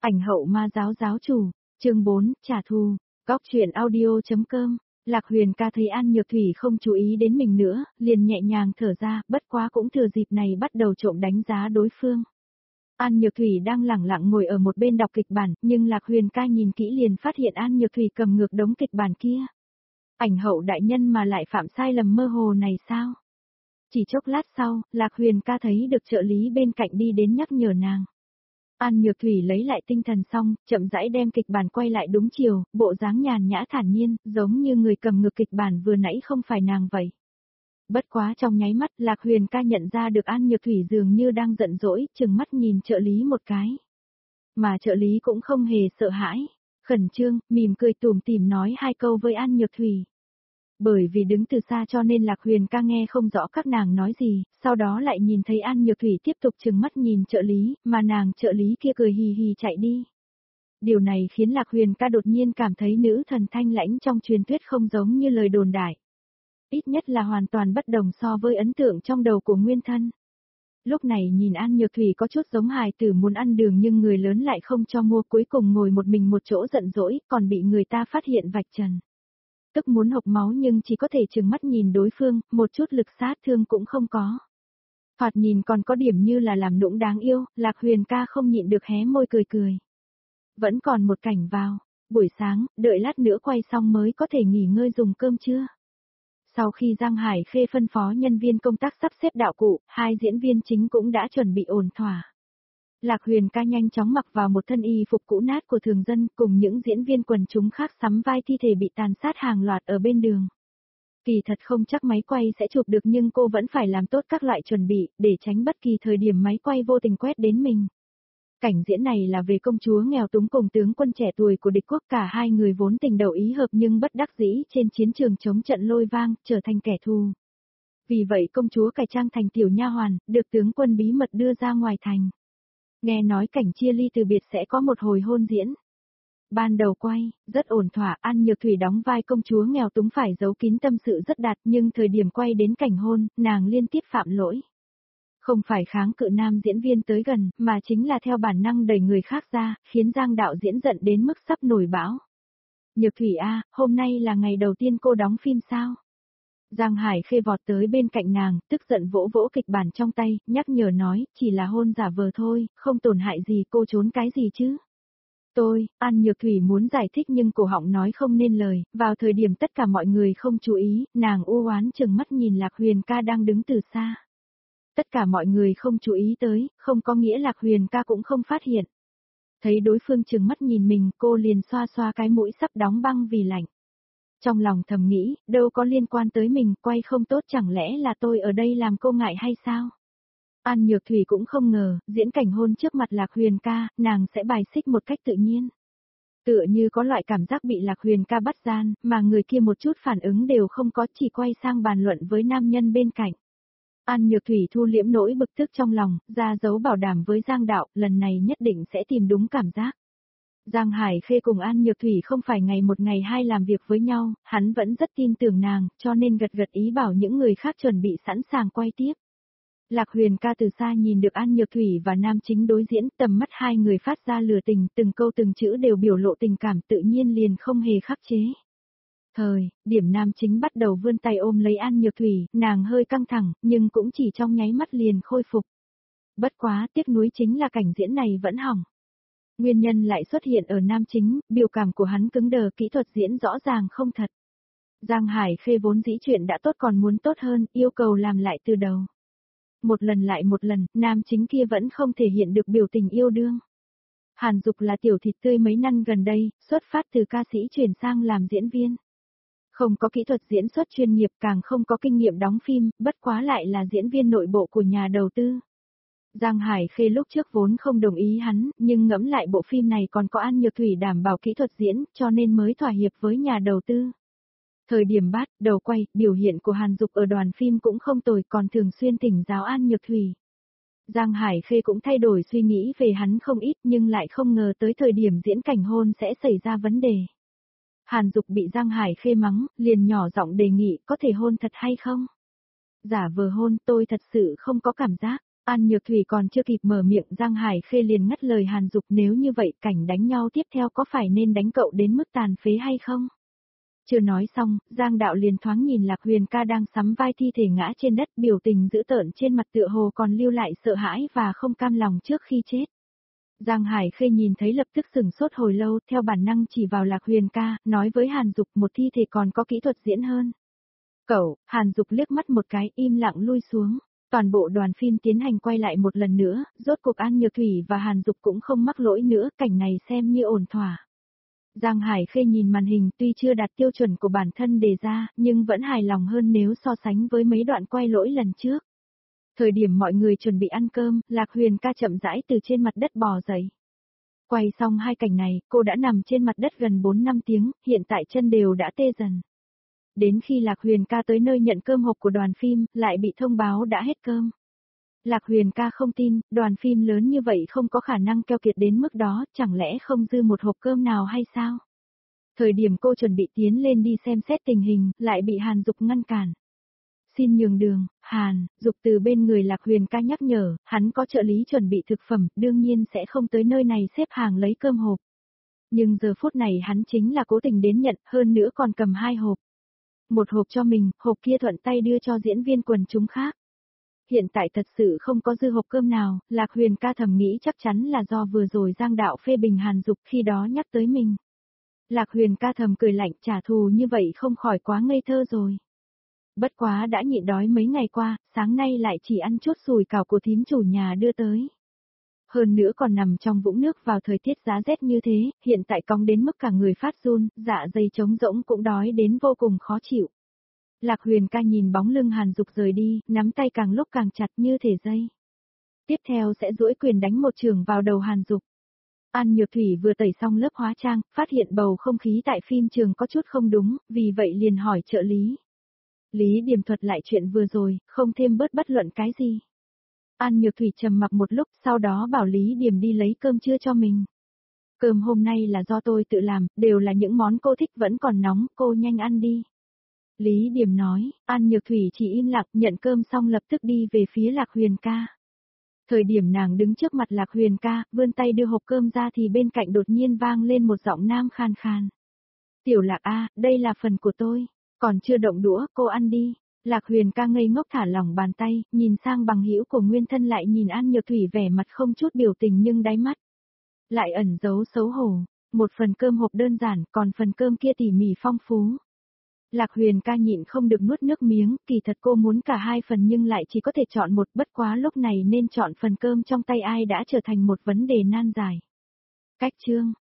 Ảnh hậu ma giáo giáo chủ, chương 4, trả thù, góc truyện audio.com. Lạc Huyền ca thấy An Nhược Thủy không chú ý đến mình nữa, liền nhẹ nhàng thở ra, bất quá cũng thừa dịp này bắt đầu trộm đánh giá đối phương. An Nhược Thủy đang lẳng lặng ngồi ở một bên đọc kịch bản, nhưng Lạc Huyền ca nhìn kỹ liền phát hiện An Nhược Thủy cầm ngược đống kịch bản kia. Ảnh hậu đại nhân mà lại phạm sai lầm mơ hồ này sao? Chỉ chốc lát sau, Lạc Huyền ca thấy được trợ lý bên cạnh đi đến nhắc nhở nàng. An Nhược Thủy lấy lại tinh thần xong, chậm rãi đem kịch bản quay lại đúng chiều, bộ dáng nhàn nhã thản nhiên, giống như người cầm ngược kịch bản vừa nãy không phải nàng vậy. Bất quá trong nháy mắt, Lạc Huyền ca nhận ra được An Nhược Thủy dường như đang giận dỗi, chừng mắt nhìn trợ lý một cái. Mà trợ lý cũng không hề sợ hãi, khẩn trương, mỉm cười tủm tỉm nói hai câu với An Nhược Thủy. Bởi vì đứng từ xa cho nên Lạc Huyền ca nghe không rõ các nàng nói gì, sau đó lại nhìn thấy An Nhược Thủy tiếp tục trừng mắt nhìn trợ lý, mà nàng trợ lý kia cười hì hì chạy đi. Điều này khiến Lạc Huyền ca đột nhiên cảm thấy nữ thần thanh lãnh trong truyền thuyết không giống như lời đồn đại. Ít nhất là hoàn toàn bất đồng so với ấn tượng trong đầu của nguyên thân. Lúc này nhìn An Nhược Thủy có chút giống hài tử muốn ăn đường nhưng người lớn lại không cho mua, cuối cùng ngồi một mình một chỗ giận dỗi, còn bị người ta phát hiện vạch trần. Tức muốn hộc máu nhưng chỉ có thể trừng mắt nhìn đối phương, một chút lực sát thương cũng không có. Thoạt nhìn còn có điểm như là làm nũng đáng yêu, Lạc Huyền ca không nhịn được hé môi cười cười. Vẫn còn một cảnh vào, buổi sáng, đợi lát nữa quay xong mới có thể nghỉ ngơi dùng cơm trưa. Sau khi Giang Hải Khê phân phó nhân viên công tác sắp xếp đạo cụ, hai diễn viên chính cũng đã chuẩn bị ổn thỏa. Lạc Huyền ca nhanh chóng mặc vào một thân y phục cũ nát của thường dân cùng những diễn viên quần chúng khác sắm vai thi thể bị tàn sát hàng loạt ở bên đường. Kỳ thật không chắc máy quay sẽ chụp được nhưng cô vẫn phải làm tốt các loại chuẩn bị để tránh bất kỳ thời điểm máy quay vô tình quét đến mình. Cảnh diễn này là về công chúa nghèo túng cùng tướng quân trẻ tuổi của địch quốc, cả hai người vốn tình đầu ý hợp nhưng bất đắc dĩ trên chiến trường chống trận lôi vang, trở thành kẻ thù. Vì vậy công chúa cải trang thành tiểu nha hoàn, được tướng quân bí mật đưa ra ngoài thành. Nghe nói cảnh chia ly từ biệt sẽ có một hồi hôn diễn. Ban đầu quay, rất ổn thỏa, An Nhược Thủy đóng vai công chúa nghèo túng phải giấu kín tâm sự rất đạt, nhưng thời điểm quay đến cảnh hôn, nàng liên tiếp phạm lỗi. Không phải kháng cự nam diễn viên tới gần, mà chính là theo bản năng đẩy người khác ra, khiến Giang đạo diễn giận đến mức sắp nổi bão. Nhược Thủy a, hôm nay là ngày đầu tiên cô đóng phim sao? Giang Hải Khê vọt tới bên cạnh nàng, tức giận vỗ vỗ kịch bản trong tay, nhắc nhở nói, chỉ là hôn giả vờ thôi, không tổn hại gì, cô trốn cái gì chứ? An Nhược Thủy muốn giải thích nhưng cổ họng nói không nên lời, vào thời điểm tất cả mọi người không chú ý, nàng u oán chừng mắt nhìn Lạc Huyền ca đang đứng từ xa. Tất cả mọi người không chú ý tới, không có nghĩa Lạc Huyền ca cũng không phát hiện. Thấy đối phương chừng mắt nhìn mình, cô liền xoa xoa cái mũi sắp đóng băng vì lạnh. Trong lòng thầm nghĩ, đâu có liên quan tới mình, quay không tốt chẳng lẽ là tôi ở đây làm cô ngại hay sao? An Nhược Thủy cũng không ngờ, diễn cảnh hôn trước mặt Lạc Huyền ca, nàng sẽ bài xích một cách tự nhiên. Tựa như có loại cảm giác bị Lạc Huyền ca bắt gian, mà người kia một chút phản ứng đều không có, chỉ quay sang bàn luận với nam nhân bên cạnh. An Nhược Thủy thu liễm nỗi bực tức trong lòng, ra dấu bảo đảm với Giang đạo, lần này nhất định sẽ tìm đúng cảm giác. Giang Hải Khê cùng An Nhược Thủy không phải ngày một ngày hai làm việc với nhau, hắn vẫn rất tin tưởng nàng, cho nên gật gật ý bảo những người khác chuẩn bị sẵn sàng quay tiếp. Lạc Huyền ca từ xa nhìn được An Nhược Thủy và nam chính đối diễn, tầm mắt hai người phát ra lửa tình, từng câu từng chữ đều biểu lộ tình cảm, tự nhiên liền không hề khắc chế. Điểm nam chính bắt đầu vươn tay ôm lấy An Nhược Thủy, nàng hơi căng thẳng, nhưng cũng chỉ trong nháy mắt liền khôi phục. Bất quá, tiếc nuối chính là cảnh diễn này vẫn hỏng. Nguyên nhân lại xuất hiện ở nam chính, biểu cảm của hắn cứng đờ, kỹ thuật diễn rõ ràng không thật. Giang Hải Khê vốn dĩ chuyện đã tốt còn muốn tốt hơn, yêu cầu làm lại từ đầu. Một lần lại một lần, nam chính kia vẫn không thể hiện được biểu tình yêu đương. Hàn Dục là tiểu thịt tươi mấy năm gần đây, xuất phát từ ca sĩ chuyển sang làm diễn viên. Không có kỹ thuật diễn xuất chuyên nghiệp, càng không có kinh nghiệm đóng phim, bất quá lại là diễn viên nội bộ của nhà đầu tư. Giang Hải Khê lúc trước vốn không đồng ý hắn, nhưng ngẫm lại bộ phim này còn có An Nhược Thủy đảm bảo kỹ thuật diễn, cho nên mới thỏa hiệp với nhà đầu tư. Thời điểm bắt đầu quay, biểu hiện của Hàn Dục ở đoàn phim cũng không tồi, còn thường xuyên thỉnh giáo An Nhược Thủy. Giang Hải Khê cũng thay đổi suy nghĩ về hắn không ít nhưng lại không ngờ tới thời điểm diễn cảnh hôn sẽ xảy ra vấn đề. Hàn Dục bị Giang Hải Khê mắng, liền nhỏ giọng đề nghị có thể hôn thật hay không? Giả vờ hôn, tôi thật sự không có cảm giác. An Nhược Thủy còn chưa kịp mở miệng, Giang Hải Khê liền ngắt lời Hàn Dục, nếu như vậy cảnh đánh nhau tiếp theo có phải nên đánh cậu đến mức tàn phế hay không? Chưa nói xong, Giang Đạo liền thoáng nhìn Lạc Huyền ca đang sắm vai thi thể ngã trên đất, biểu tình dữ tợn trên mặt tựa hồ còn lưu lại sợ hãi và không cam lòng trước khi chết. Giang Hải Khê nhìn thấy lập tức sửng sốt hồi lâu, theo bản năng chỉ vào Lạc Huyền ca, nói với Hàn Dục, một thi thể còn có kỹ thuật diễn hơn. Cậu, Hàn Dục liếc mắt một cái, im lặng lui xuống. Toàn bộ đoàn phim tiến hành quay lại một lần nữa, rốt cuộc An Nhược Thủy và Hàn Dục cũng không mắc lỗi nữa, cảnh này xem như ổn thỏa. Giang Hải Khê nhìn màn hình, tuy chưa đạt tiêu chuẩn của bản thân đề ra, nhưng vẫn hài lòng hơn nếu so sánh với mấy đoạn quay lỗi lần trước. Thời điểm mọi người chuẩn bị ăn cơm, Lạc Huyền ca chậm rãi từ trên mặt đất bò dậy. Quay xong hai cảnh này, cô đã nằm trên mặt đất gần 4-5 tiếng, hiện tại chân đều đã tê dần. Đến khi Lạc Huyền ca tới nơi nhận cơm hộp của đoàn phim, lại bị thông báo đã hết cơm. Lạc Huyền ca không tin, đoàn phim lớn như vậy không có khả năng keo kiệt đến mức đó, chẳng lẽ không dư một hộp cơm nào hay sao? Thời điểm cô chuẩn bị tiến lên đi xem xét tình hình, lại bị Hàn Dục ngăn cản. Xin nhường đường, Hàn, Dục từ bên người Lạc Huyền ca nhắc nhở, hắn có trợ lý chuẩn bị thực phẩm, đương nhiên sẽ không tới nơi này xếp hàng lấy cơm hộp. Nhưng giờ phút này hắn chính là cố tình đến nhận, hơn nữa còn cầm 2 hộp. Một hộp cho mình, hộp kia thuận tay đưa cho diễn viên quần chúng khác. Hiện tại thật sự không có dư hộp cơm nào, Lạc Huyền ca thầm nghĩ chắc chắn là do vừa rồi Giang Đạo phê bình Hàn Dục khi đó nhắc tới mình. Lạc Huyền ca thầm cười lạnh, trả thù như vậy không khỏi quá ngây thơ rồi. Bất quá đã nhịn đói mấy ngày qua, sáng nay lại chỉ ăn chút sùi cảo của thím chủ nhà đưa tới. Hơn nữa còn nằm trong vũng nước vào thời tiết giá rét như thế, hiện tại cong đến mức cả người phát run, dạ dày trống rỗng cũng đói đến vô cùng khó chịu. Lạc Huyền ca nhìn bóng lưng Hàn Dục rời đi, nắm tay càng lúc càng chặt như thể dây. Tiếp theo sẽ duỗi quyền đánh một chưởng vào đầu Hàn Dục. An Nhược Thủy vừa tẩy xong lớp hóa trang, phát hiện bầu không khí tại phim trường có chút không đúng, vì vậy liền hỏi trợ lý. Lý Điềm thuật lại chuyện vừa rồi, không thêm bớt bất luận cái gì. An Nhược Thủy trầm mặc một lúc, sau đó bảo Lý Điềm đi lấy cơm trưa cho mình. Cơm hôm nay là do tôi tự làm, đều là những món cô thích vẫn còn nóng, cô nhanh ăn đi. Lý Điềm nói, An Nhược Thủy chỉ im lặng, nhận cơm xong lập tức đi về phía Lạc Huyền ca. Thời điểm nàng đứng trước mặt Lạc Huyền ca, vươn tay đưa hộp cơm ra thì bên cạnh đột nhiên vang lên một giọng nam khan khan. Tiểu Lạc a, đây là phần của tôi, còn chưa động đũa, cô ăn đi. Lạc Huyền ca ngây ngốc thả lỏng bàn tay, nhìn sang bằng hữu của nguyên thân lại nhìn An Nhược Thủy vẻ mặt không chút biểu tình nhưng đáy mắt lại ẩn giấu xấu hổ. Một phần cơm hộp đơn giản, còn phần cơm kia tỉ mỉ phong phú. Lạc Huyền ca nhịn không được nuốt nước miếng, kỳ thật cô muốn cả hai phần nhưng lại chỉ có thể chọn một, bất quá lúc này nên chọn phần cơm trong tay ai đã trở thành một vấn đề nan giải. Cách chương